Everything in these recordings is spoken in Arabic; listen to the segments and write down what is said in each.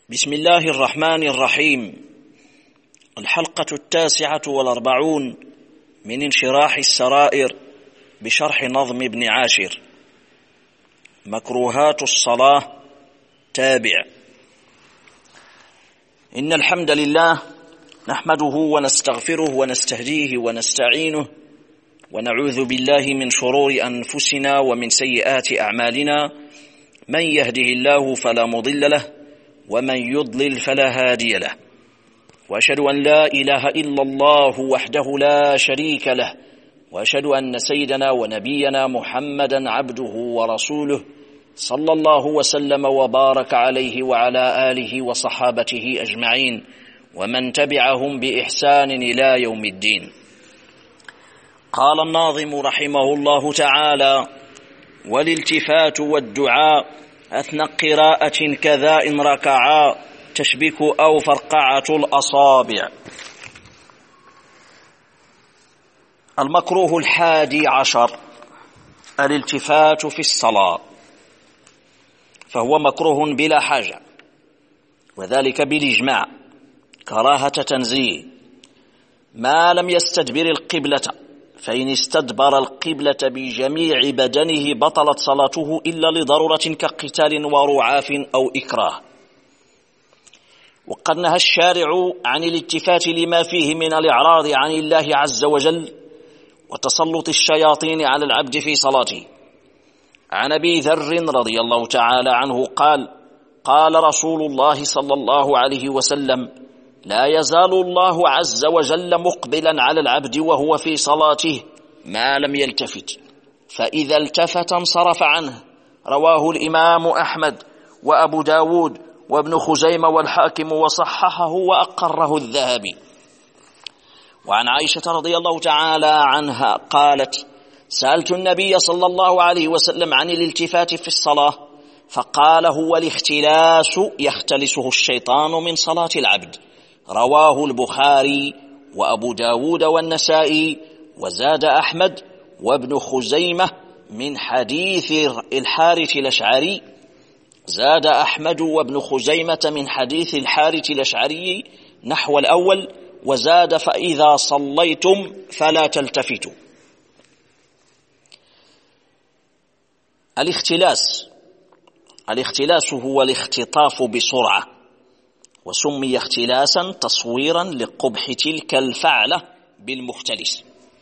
بسم الله الرحمن الرحيم. الحلقة 49 من انشراح السرائر بشرح نظم ابن عاشر. مكروهات الصلاة تابع. إن الحمد لله نحمده ونستغفره ونستهديه ونستعينه ونعوذ بالله من شرور أنفسنا ومن سيئات أعمالنا، من يهده الله فلا مضل له ومن يضلل فلا هادي له، وأشهد أن لا إله إلا الله وحده لا شريك له، وأشهد أن سيدنا ونبينا محمدا عبده ورسوله صلى الله وسلم وبارك عليه وعلى آله وصحابته أجمعين ومن تبعهم بإحسان إلى يوم الدين. قال الناظم رحمه الله تعالى: والالتفات والدعاء أثنى قراءة كذا إن ركعا، تشبك أو فرقعة الأصابع. المكروه 11 الالتفات في الصلاة، فهو مكروه بلا حاجة، وذلك بالإجماع كراهة تنزيه، ما لم يستدبر القبلة، فإن استدبر القبلة بجميع بدنه بطلت صلاته إلا لضرورة كقتال ورعاف أو إكراه. وقد نهى الشارع عن الالتفات لما فيه من الإعراض عن الله عز وجل وتسلط الشياطين على العبد في صلاته. عن أبي ذر رضي الله تعالى عنه قال: قال رسول الله صلى الله عليه وسلم: لا يزال الله عز وجل مقبلا على العبد وهو في صلاته ما لم يلتفت، فإذا التفت انصرف عنه. رواه الإمام أحمد وأبو داود وابن خزيمة والحاكم وصححه وأقره الذهبي. وعن عائشة رضي الله تعالى عنها قالت: سألت النبي صلى الله عليه وسلم عن الالتفات في الصلاة، فقال: هو الاختلاس يختلسه الشيطان من صلاة العبد. رواه البخاري وأبو داود والنسائي، وزاد أحمد وابن خزيمة من حديث الحارث الأشعري. زاد أحمد وابن خزيمة من حديث الحارث الأشعري نحو الأول، وزاد: فإذا صليتم فلا تلتفتوا. الاختلاس هو الاختطاف بسرعة، وسمي اختلاسا تصويرا لقبح تلك الفعلة بالمختلس.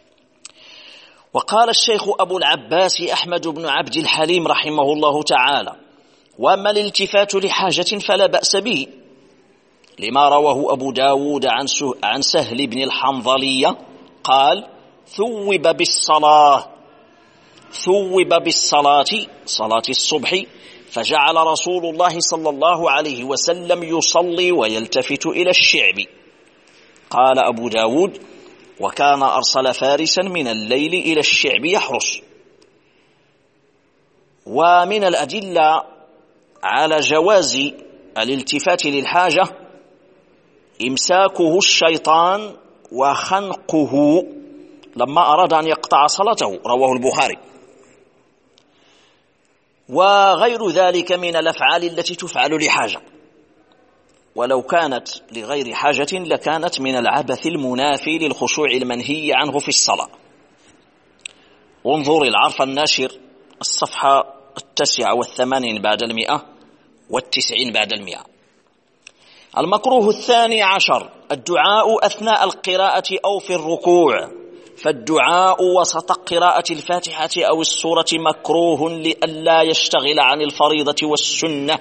وقال الشيخ أبو العباس أحمد بن عبد الحليم رحمه الله تعالى: وأما الالتفات لحاجة فلا بأس به، لما رواه أبو داود عن سهل بن الحنظلية قال: ثوب بالصلاة صلاة الصبح، فجعل رسول الله صلى الله عليه وسلم يصلي ويلتفت إلى الشعب. قال أبو داود: وكان أرسل فارسا من الليل إلى الشعب يحرس. ومن الأدلة على جواز الالتفات للحاجة إمساكه الشيطان وخنقه لما أراد أن يقطع صلاته، رواه البخاري. وغير ذلك من الأفعال التي تفعل لحاجة، ولو كانت لغير حاجة لكانت من العبث المنافي للخشوع المنهي عنه في الصلاة. انظر العرف الناشر الصفحة 89 بعد 190 بعد 100. المكروه 12 الدعاء أثناء القراءة أو في الركوع، فالدعاء وسط قراءة الفاتحة أو السورة مكروه لئلا يشتغل عن الفريضة والسنة،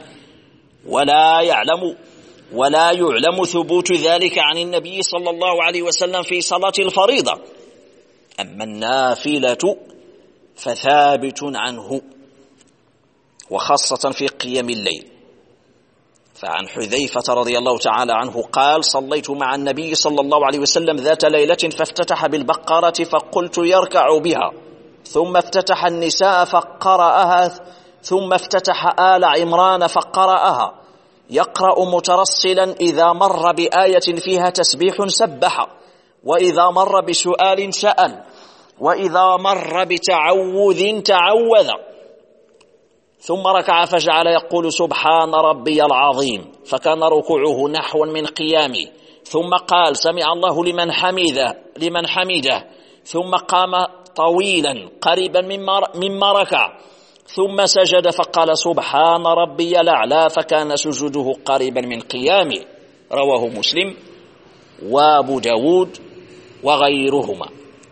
ولا يعلم ثبوت ذلك عن النبي صلى الله عليه وسلم في صلاة الفريضة. أما النافلة فثابت عنه، وخاصة في قيام الليل. فعن حذيفة رضي الله تعالى عنه قال: صليت مع النبي صلى الله عليه وسلم ذات ليلة فافتتح بالبقرة فقلت يركع بها، ثم افتتح النساء فقرأها، ثم افتتح آل عمران فقرأها، يقرأ مترسلا إذا مر بآية فيها تسبيح سبح، وإذا مر بسؤال سأل، وإذا مر بتعوذ تعوذ، ثم ركع فجعل يقول سبحان ربي العظيم، فكان ركوعه نحوا من قيامه، ثم قال سمع الله لمن حمده، ثم قام طويلا قريبا مما ركع، ثم سجد فقال سبحان ربي الأعلى، فكان سجوده قريبا من قيامه. رواه مسلم وابو داود وغيرهما.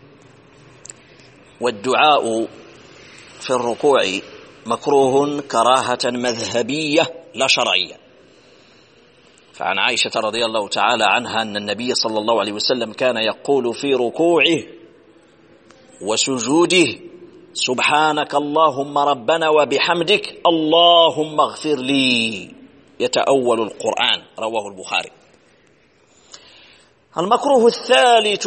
والدعاء في الركوع مكروه كراهة مذهبية لا شرعية. فعن عائشة رضي الله تعالى عنها أن النبي صلى الله عليه وسلم كان يقول في ركوعه وسجوده سبحانك اللهم ربنا وبحمدك اللهم اغفر لي، يتأول القرآن. رواه البخاري. المكروه الثالث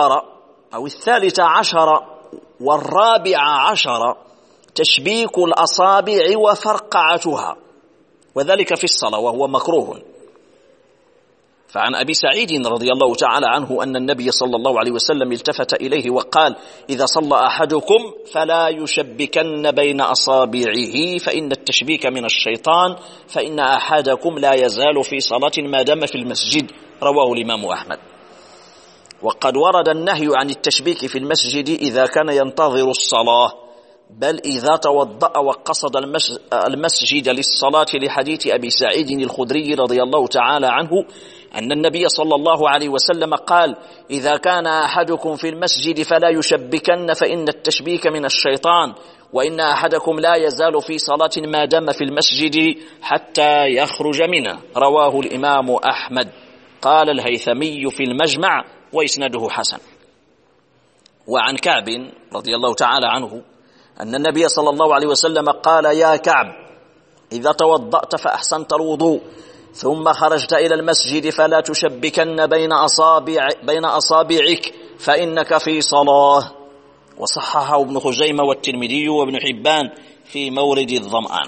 عشر والرابع عشر تشبيك الأصابع وفرقعتها، وذلك في الصلاة، وهو مكروه. فعن أبي سعيد رضي الله تعالى عنه أن النبي صلى الله عليه وسلم التفت إليه وقال إذا صلى أحدكم فلا يشبكن بين أصابعه فإن التشبيك من الشيطان، فإن أحدكم لا يزال في صلاة ما دام في المسجد. رواه الإمام أحمد. وقد ورد النهي عن التشبيك في المسجد إذا كان ينتظر الصلاة، بل إذا توضأ وقصد المسجد للصلاة، لحديث أبي سعيد الخدري رضي الله تعالى عنه أن النبي صلى الله عليه وسلم قال إذا كان أحدكم في المسجد فلا يشبكن فإن التشبيك من الشيطان، وإن أحدكم لا يزال في صلاة ما دام في المسجد حتى يخرج منه. رواه الإمام أحمد. قال الهيثمي في المجمع وإسناده حسن. وعن كعب رضي الله تعالى عنه أن النبي صلى الله عليه وسلم قال يا كعب إذا توضأت فأحسنت الوضوء ثم خرجت إلى المسجد فلا تشبكن بين أصابعك فإنك في صلاة. وصححه ابن خزيمة والترمذي وابن حبان في مورد الظمآن.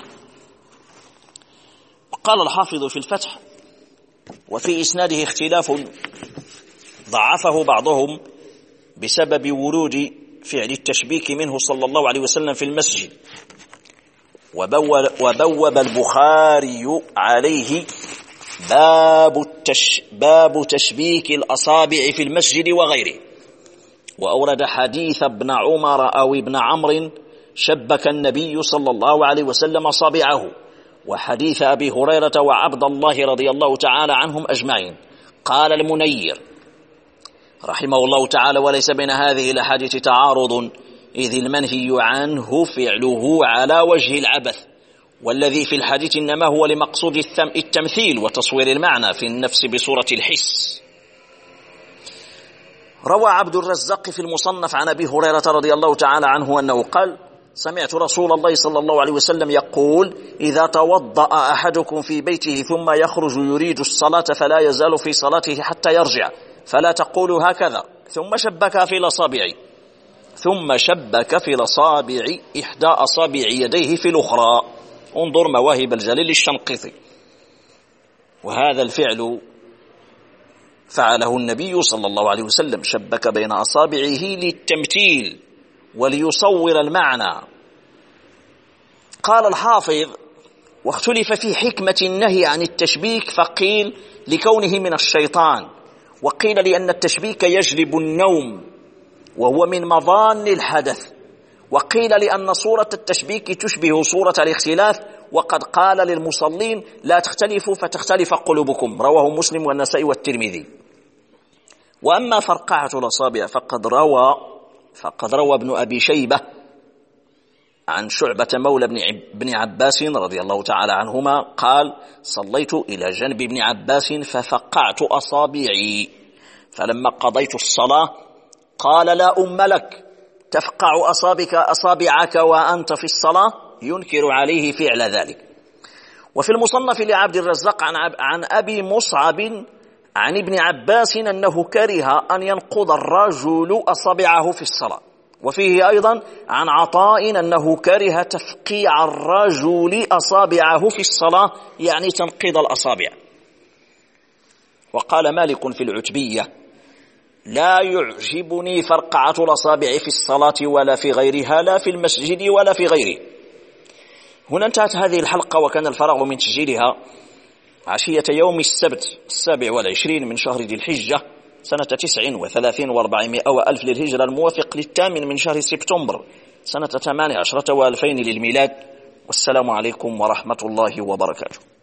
قال الحافظ في الفتح وفي إسناده اختلاف ضعفه بعضهم بسبب ورود فعل التشبيك منه صلى الله عليه وسلم في المسجد، وبوب البخاري عليه باب تشبيك الأصابع في المسجد وغيره، وأورد حديث ابن عمر أو ابن عمرو شبك النبي صلى الله عليه وسلم أصابعه، وحديث أبي هريرة وعبد الله رضي الله تعالى عنهم أجمعين. قال المنير رحمه الله تعالى وليس بين هذه الأحاديث تعارض، إذ المنهي عنه فعله على وجه العبث، والذي في الحديث إنما هو لمقصود التمثيل وتصوير المعنى في النفس بصورة الحس. روى عبد الرزاق في المصنف عن أبي هريرة رضي الله تعالى عنه أنه قال سمعت رسول الله صلى الله عليه وسلم يقول إذا توضأ أحدكم في بيته ثم يخرج يريد الصلاة فلا يزال في صلاته حتى يرجع، فلا تقولوا هكذا ثم شبك في الأصابع إحدى أصابع يديه في الأخرى. انظر مواهب الجليل الشنقيطي. وهذا الفعل فعله النبي صلى الله عليه وسلم، شبك بين أصابعه للتمثيل وليصور المعنى. قال الحافظ واختلف في حكمة النهي عن التشبيك، فقيل لكونه من الشيطان، وقيل لأن التشبيك يجلب النوم وهو من مظان الحدث، وقيل لأن صورة التشبيك تشبه صورة الاختلاف، وقد قال للمصلين لا تختلفوا فتختلف قلوبكم. رواه مسلم والنسائي والترمذي. وأما فرقعة الأصابع فقد روى ابن أبي شيبة عن شعبة مولى بن عباس رضي الله تعالى عنهما قال صليت إلى جنب ابن عباس ففقعت أصابعي، فلما قضيت الصلاة قال لا أم لك تفقع أصابعك وأنت في الصلاة، ينكر عليه فعل ذلك. وفي المصنف لعبد الرزاق عن أبي مصعب عن ابن عباس أنه كره أن ينقض الرجل أصابعه في الصلاة. وفيه أيضا عن عطاء أنه كره تفقيع الرجل أصابعه في الصلاة، يعني تنقيض الأصابع. وقال مالك في العتبية لا يعجبني فرقعة الأصابع في الصلاة ولا في غيرها، لا في المسجد ولا في غيره. هنا انتهت هذه الحلقة، وكان الفراغ من تسجيلها عشية يوم السبت 27 من شهر ذي الحجة سنة 39 و400 وألف للهجرة، الموافق 8 من شهر سبتمبر سنة 18 و2000 للميلاد. والسلام عليكم ورحمة الله وبركاته.